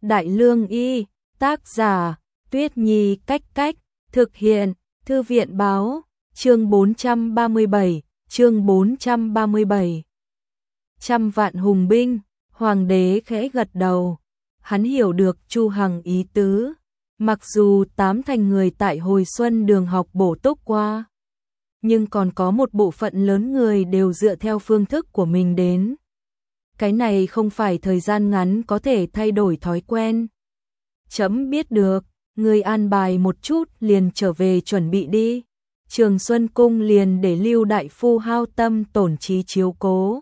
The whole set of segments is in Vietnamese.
Đại Lương Y, tác giả, Tuyết Nhi Cách, thực hiện, Thư viện báo, chương 437. Trăm vạn hùng binh, hoàng đế khẽ gật đầu, hắn hiểu được Chu Hằng ý tứ, mặc dù 8 người tại hồi xuân đường học bổ túc qua, nhưng còn có một bộ phận lớn người đều dựa theo phương thức của mình đến. Cái này không phải thời gian ngắn có thể thay đổi thói quen. Chấm biết được, người an bài một chút liền trở về chuẩn bị đi. Trường Xuân Cung liền để Lưu đại phu hao tâm tổn trí chiếu cố.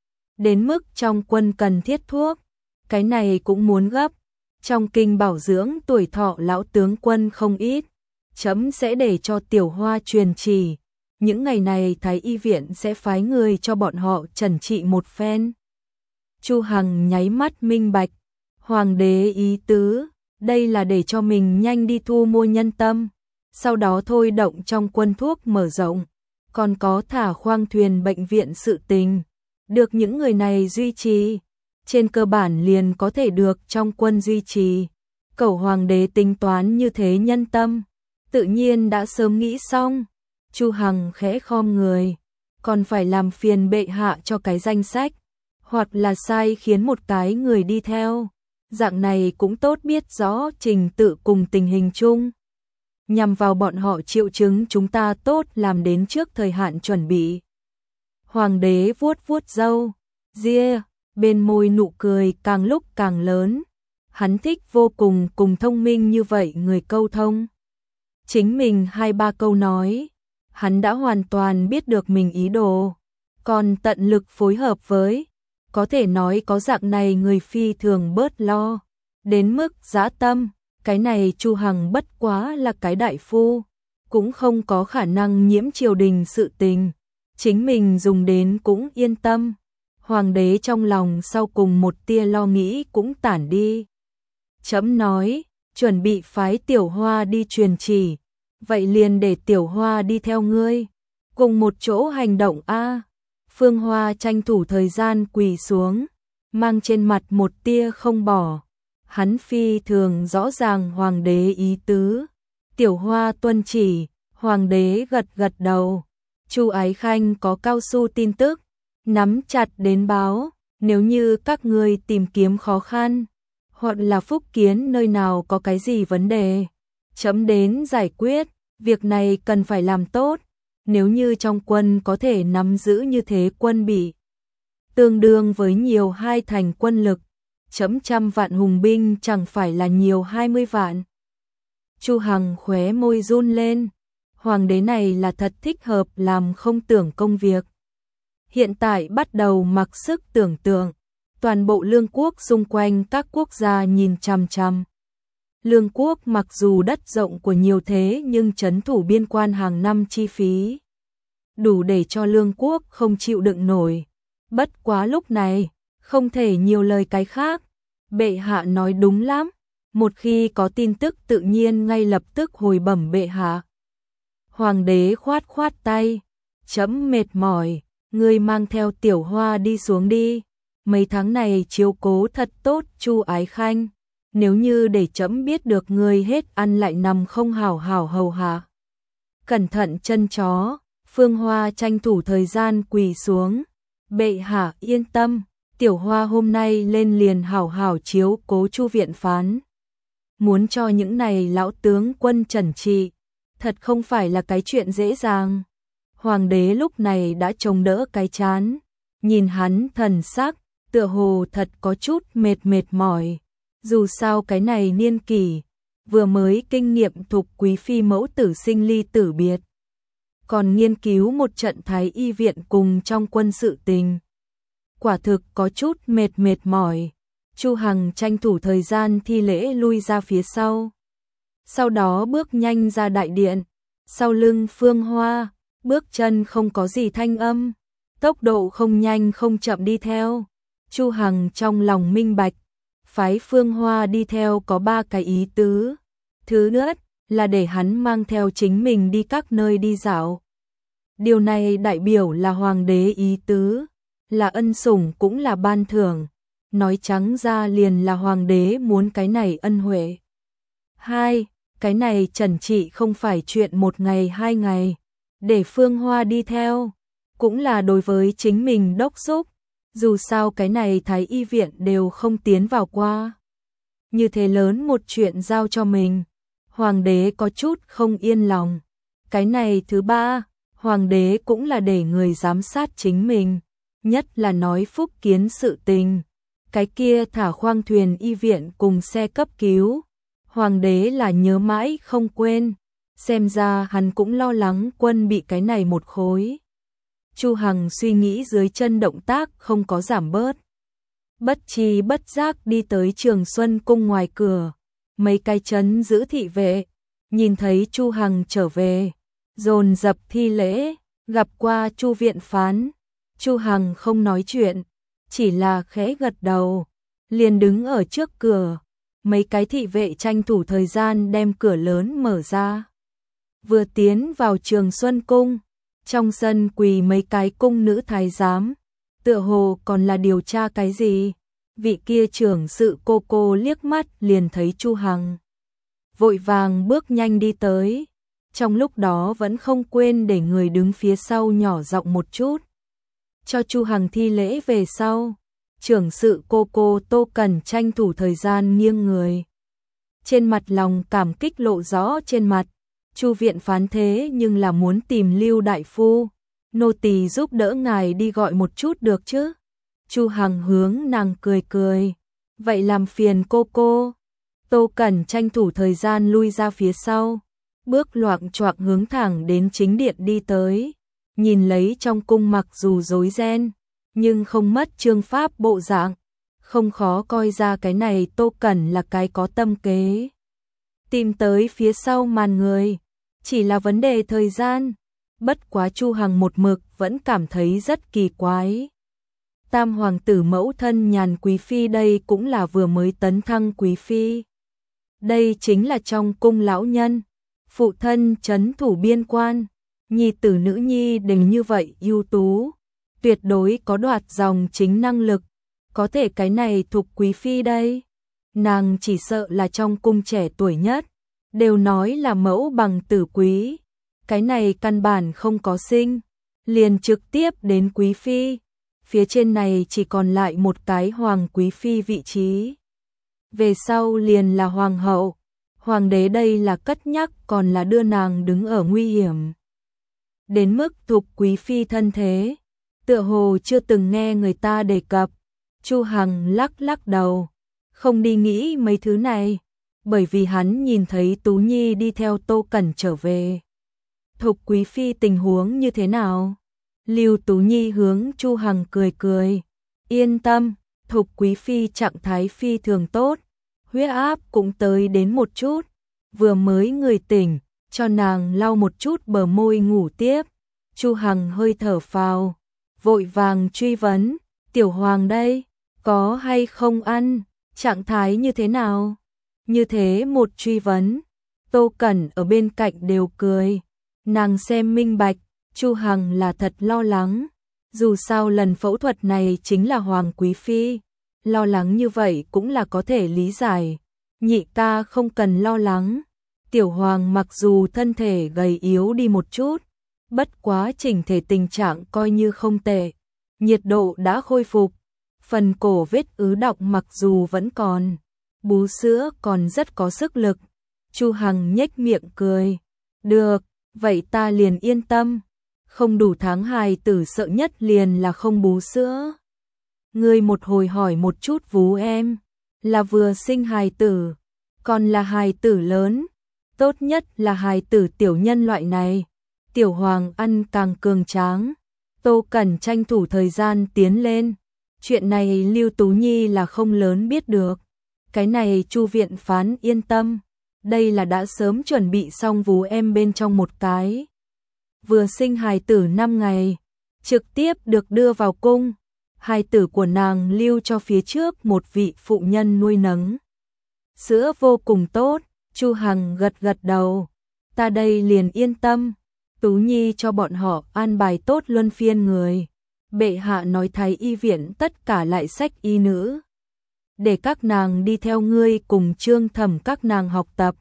Đến mức trong quân cần thiết thuốc, cái này cũng muốn gấp. Trong kinh bảo dưỡng tuổi thọ lão tướng quân không ít, chấm sẽ để cho Tiểu Hoa truyền chỉ. Những ngày này Thái y viện sẽ phái người cho bọn họ chẩn trị một phen. Chu Hằng nháy mắt minh bạch, hoàng đế ý tứ, đây là để cho mình nhanh đi thu mua nhân tâm, sau đó thôi động trong quân thuốc mở rộng, còn có thả khoang thuyền bệnh viện sự tình, được những người này duy trì, trên cơ bản liền có thể được trong quân duy trì. Cẩu hoàng đế tính toán như thế nhân tâm, tự nhiên đã sớm nghĩ xong. Chu Hằng khẽ khom người, còn phải làm phiền bệ hạ cho cái danh sách, hoặc là sai khiến một cái người đi theo, dạng này cũng tốt biết rõ trình tự cùng tình hình chung. Nhằm vào bọn họ triệu chứng chúng ta tốt làm đến trước thời hạn chuẩn bị. Hoàng đế vuốt vuốt râu, ria, bên môi nụ cười càng lúc càng lớn. Hắn thích vô cùng cùng thông minh như vậy người câu thông. Chính mình 2-3 câu nói, hắn đã hoàn toàn biết được mình ý đồ, còn tận lực phối hợp với, có thể nói có dạng này người phi thường bớt lo, đến mức dã tâm, cái này Chu Hằng bất quá là cái đại phu, cũng không có khả năng nhiễm triều đình sự tình, chính mình dùng đến cũng yên tâm. Hoàng đế trong lòng sau cùng một tia lo nghĩ cũng tản đi. Chấm nói, chuẩn bị phái Tiểu Hoa đi truyền chỉ, vậy liền để Tiểu Hoa đi theo ngươi, cùng một chỗ hành động a. Phương Hoa tranh thủ thời gian quỳ xuống, mang trên mặt một tia không bỏ. Hắn phi thường rõ ràng hoàng đế ý tứ. Tiểu Hoa tuân chỉ, hoàng đế gật gật đầu. Chu Ái Khanh có cao su tin tức, nắm chặt đến báo, nếu như các ngươi tìm kiếm khó khăn, hoặc là Phúc Kiến nơi nào có cái gì vấn đề, chấm đến giải quyết, việc này cần phải làm tốt. Nếu như trong quân có thể nắm giữ như thế quân bị, tương đương với nhiều 2 thành quân lực, chấm 100 vạn hùng binh chẳng phải là nhiều 20 vạn. Chu Hằng khóe môi run lên, hoàng đế này là thật thích hợp làm không tưởng công việc. Hiện tại bắt đầu mặc sức tưởng tượng, toàn bộ lương quốc xung quanh các quốc gia nhìn chằm chằm. Lương quốc mặc dù đất rộng của nhiều thế nhưng trấn thủ biên quan hàng năm chi phí đủ để cho lương quốc không chịu đựng nổi. Bất quá lúc này, không thể nhiều lời cái khác. Bệ hạ nói đúng lắm, một khi có tin tức tự nhiên ngay lập tức hồi bẩm bệ hạ. Hoàng đế khoát khoát tay, chấm mệt mỏi, ngươi mang theo Tiểu Hoa đi xuống đi. Mấy tháng này chiếu cố thật tốt Chu Ái Khanh. Nếu như để chấm biết được ngươi hết ăn lại nằm không hảo hảo hầu hạ. Cẩn thận chân chó, Phương Hoa tranh thủ thời gian quỳ xuống. Bệ hạ yên tâm, Tiểu Hoa hôm nay lên liền hảo hảo chiếu cố Chu viện phán. Muốn cho những này lão tướng quân trần trị, thật không phải là cái chuyện dễ dàng. Hoàng đế lúc này đã chống đỡ cái chán, nhìn hắn thần sắc, tựa hồ thật có chút mệt mỏi. Dù sao cái này niên kỷ, vừa mới kinh nghiệm thục quý phi mẫu tử sinh ly tử biệt, còn nghiên cứu một trận Thái y viện cùng trong quân sự tình. Quả thực có chút mệt mỏi. Chu Hằng tranh thủ thời gian thi lễ lui ra phía sau. Sau đó bước nhanh ra đại điện, sau lưng Phương Hoa, bước chân không có gì thanh âm, tốc độ không nhanh không chậm đi theo. Chu Hằng trong lòng minh bạch, phái Phương Hoa đi theo có 3 cái ý tứ. Thứ nhất là để hắn mang theo chính mình đi các nơi đi dạo. Điều này đại biểu là hoàng đế ý tứ, là ân sủng cũng là ban thưởng. nói trắng ra liền là hoàng đế muốn cái này ân huệ. Hai, cái này trần trị không phải chuyện một ngày hai ngày, để Phương Hoa đi theo, cũng là đối với chính mình đốc thúc, dù sao cái này thái y viện đều không tiến vào qua. Như thế lớn một chuyện giao cho mình, hoàng đế có chút không yên lòng. Cái này thứ ba, hoàng đế cũng là để người giám sát chính mình, nhất là nói phúc kiến sự tình. Cái kia thả khoang thuyền y viện cùng xe cấp cứu, hoàng đế là nhớ mãi không quên, xem ra hắn cũng lo lắng quân bị cái này một khối. Chu Hằng suy nghĩ dưới chân động tác không có giảm bớt. Bất tri bất giác đi tới Trường Xuân cung ngoài cửa, mấy cái trấn giữ thị vệ, nhìn thấy Chu Hằng trở về, dồn dập thi lễ, gặp qua Chu viện phán. Chu Hằng không nói chuyện, chỉ là khẽ gật đầu, liền đứng ở trước cửa, mấy cái thị vệ tranh thủ thời gian đem cửa lớn mở ra. Vừa tiến vào Trường Xuân cung, trong sân quỳ mấy cái cung nữ thái giám, tựa hồ còn là điều tra cái gì. Vị kia trưởng sự cô liếc mắt liền thấy Chu Hằng, vội vàng bước nhanh đi tới, trong lúc đó vẫn không quên để người đứng phía sau nhỏ giọng một chút. Cho Chu Hằng thi lễ về sau, trưởng sự cô Tô Cần tranh thủ thời gian nghiêng người. Trên mặt lòng cảm kích lộ rõ trên mặt, Chu viện phán thế nhưng là muốn tìm Lưu đại phu, nô tỳ giúp đỡ ngài đi gọi một chút được chứ? Chu Hằng hướng nàng cười cười, vậy làm phiền cô. Tô Cẩn tranh thủ thời gian lui ra phía sau, bước loạng choạng hướng thẳng đến chính điện đi tới, nhìn lấy trong cung mặc dù rối ren, nhưng không mất chương pháp bộ dạng, không khó coi ra cái này Tô Cẩn là cái có tâm kế. Tìm tới phía sau màn người, chỉ là vấn đề thời gian, bất quá Chu Hằng một mực vẫn cảm thấy rất kỳ quái. Tam hoàng tử mẫu thân Nhàn quý phi đây cũng là vừa mới tấn thăng quý phi. Đây chính là trong cung lão nhân, phụ thân trấn thủ biên quan, nhi tử nữ nhi đều như vậy ưu tú, tuyệt đối có đoạt dòng chính năng lực, có thể cái này thuộc quý phi đây. Nàng chỉ sợ là trong cung trẻ tuổi nhất, đều nói là mẫu bằng tử quý, cái này căn bản không có sinh, liền trực tiếp đến quý phi. Phía trên này chỉ còn lại một cái hoàng quý phi vị trí. Về sau liền là hoàng hậu, hoàng đế đây là cất nhắc còn là đưa nàng đứng ở nguy hiểm. Đến mức thục quý phi thân thế, tựa hồ chưa từng nghe người ta đề cập. Chu Hằng lắc đầu, không đi nghĩ mấy thứ này, bởi vì hắn nhìn thấy Tú Nhi đi theo Tô Cẩn trở về. Thục quý phi tình huống như thế nào? Lưu Tú Nhi hướng Chu Hằng cười, yên tâm, thục quý phi trạng thái phi thường tốt, huyết áp cũng tới đến một chút, vừa mới người tỉnh, cho nàng lau một chút bờ môi ngủ tiếp. Chu Hằng hơi thở phào, vội vàng truy vấn, tiểu hoàng đây, có hay không ăn, trạng thái như thế nào? Như thế một truy vấn, Tô Cẩn ở bên cạnh đều cười, nàng xem minh bạch, Chu Hằng là thật lo lắng, dù sao lần phẫu thuật này chính là hoàng quý phi, lo lắng như vậy cũng là có thể lý giải. Nhị ca không cần lo lắng, tiểu hoàng mặc dù thân thể gầy yếu đi một chút, bất quá chỉnh thể tình trạng coi như không tệ, nhiệt độ đã khôi phục, phần cổ vết ứ đọng mặc dù vẫn còn, bú sữa còn rất có sức lực. Chu Hằng nhếch miệng cười, được, vậy ta liền yên tâm. Không đủ tháng hài tử sợ nhất liền là không bú sữa. Ngươi một hồi hỏi một chút vú em, là vừa sinh hài tử, còn là hài tử lớn, tốt nhất là hài tử tiểu nhân loại này. Tiểu hoàng ăn càng cường tráng. Tô Cẩn tranh thủ thời gian tiến lên. Chuyện này Lưu Tú Nhi là không lớn biết được. Cái này Chu viện phán yên tâm, đây là đã sớm chuẩn bị xong vú em bên trong một cái. Vừa sinh hài tử 5 ngày, trực tiếp được đưa vào cung. Hài tử của nàng lưu cho phía trước một vị phụ nhân nuôi nấng. Sữa vô cùng tốt, Chu Hằng gật đầu. Ta đây liền yên tâm. Tú Nhi cho bọn họ an bài tốt luân phiên người. Bệ hạ nói thái y viện tất cả lại sách y nữ, để các nàng đi theo ngươi cùng Trương Thẩm các nàng học tập.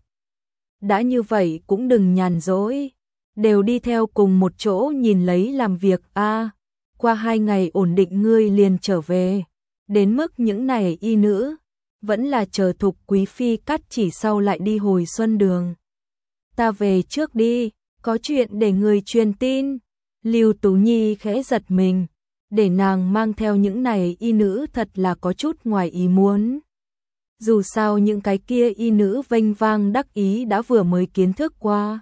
Đã như vậy cũng đừng nhàn rỗi, đều đi theo cùng một chỗ nhìn lấy làm việc a. Qua 2 ngày ổn định ngươi liền trở về. Đến mức những này y nữ, vẫn là chờ Thục quý phi cắt chỉ sau lại đi hồi xuân đường. Ta về trước đi, có chuyện để người truyền tin. Lưu Tú Nhi khẽ giật mình, để nàng mang theo những này y nữ thật là có chút ngoài ý muốn. Dù sao những cái kia y nữ vênh vang đắc ý đã vừa mới kiến thức qua.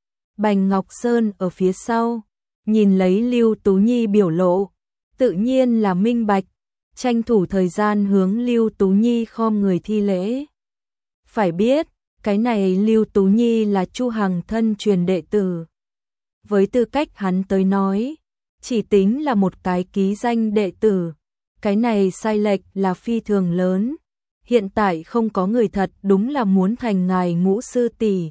Bành Ngọc Sơn ở phía sau, nhìn lấy Lưu Tú Nhi biểu lộ, tự nhiên là minh bạch, tranh thủ thời gian hướng Lưu Tú Nhi khom người thi lễ. Phải biết, cái này Lưu Tú Nhi là Chu Hằng thân truyền đệ tử. Với tư cách hắn tới nói, chỉ tính là một cái ký danh đệ tử, cái này sai lệch là phi thường lớn. Hiện tại không có người thật đúng là muốn thành ngài Ngũ sư tỷ.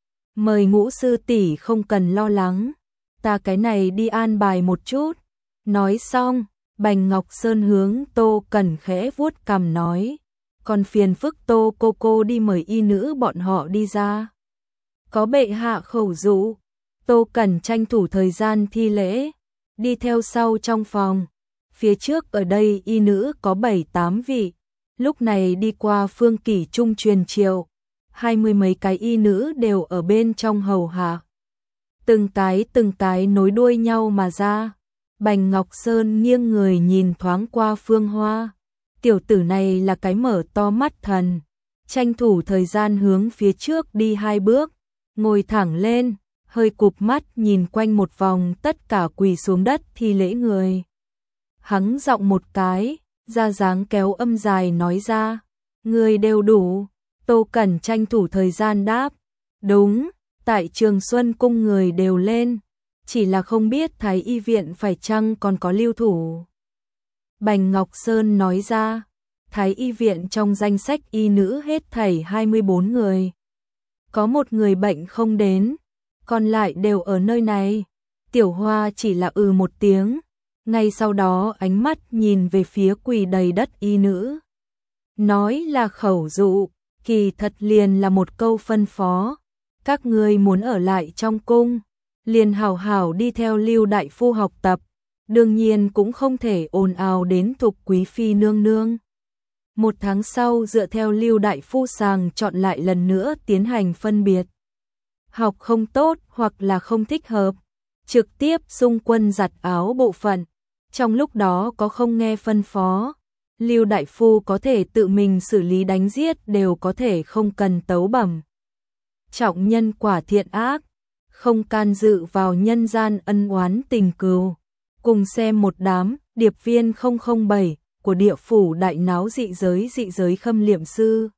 Mời Ngũ sư tỷ không cần lo lắng, ta cái này đi an bài một chút. Nói xong, Bành Ngọc Sơn hướng Tô Cẩn khẽ vuốt cằm nói, còn phiền phức Tô cô đi mời y nữ bọn họ đi ra. Có bệ hạ khẩu dụ. Tô Cẩn tranh thủ thời gian thi lễ, đi theo sau trong phòng. Phía trước ở đây y nữ có 7-8 vị, lúc này đi qua Phương Kỷ Trung truyền triều, 20 mấy cái y nữ đều ở bên trong hầu hạ. Từng cái nối đuôi nhau mà ra. Bành Ngọc Sơn nghiêng người nhìn thoáng qua Phương Hoa. Tiểu tử này là cái mở to mắt thần, tranh thủ thời gian hướng phía trước đi 2 bước, ngồi thẳng lên, hơi cụp mắt nhìn quanh một vòng tất cả quỳ xuống đất thi lễ người. Hắng giọng một cái, ra dáng kéo âm dài nói ra, người đều đủ. Tô Cẩn tranh thủ thời gian đáp, đúng, tại Trường Xuân cung người đều lên, chỉ là không biết Thái y viện phải chăng còn có lưu thủ. Bành Ngọc Sơn nói ra, Thái y viện trong danh sách y nữ hết thảy 24 người. Có một người bệnh không đến, còn lại đều ở nơi này. Tiểu Hoa chỉ là một tiếng, ngay sau đó ánh mắt nhìn về phía quỳ đầy đất y nữ. Nói là khẩu dụ, kỳ thật liền là một câu phân phó. Các ngươi muốn ở lại trong cung, liền hảo hảo đi theo Lưu đại phu học tập, đương nhiên cũng không thể ồn ào đến Thục quý phi nương nương. 1 tháng sau dựa theo Lưu đại phu sàng chọn lại lần nữa tiến hành phân biệt. Học không tốt hoặc là không thích hợp, trực tiếp xung quân giặt áo bộ phận. Trong lúc đó có không nghe phân phó, Lưu đại phu có thể tự mình xử lý đánh giết, đều có thể không cần tấu bẩm. Trọng nhân quả thiện ác, không can dự vào nhân gian ân oán tình cừu. Cùng xem một đám điệp viên 007 của địa phủ đại náo dị giới khâm liệm sư.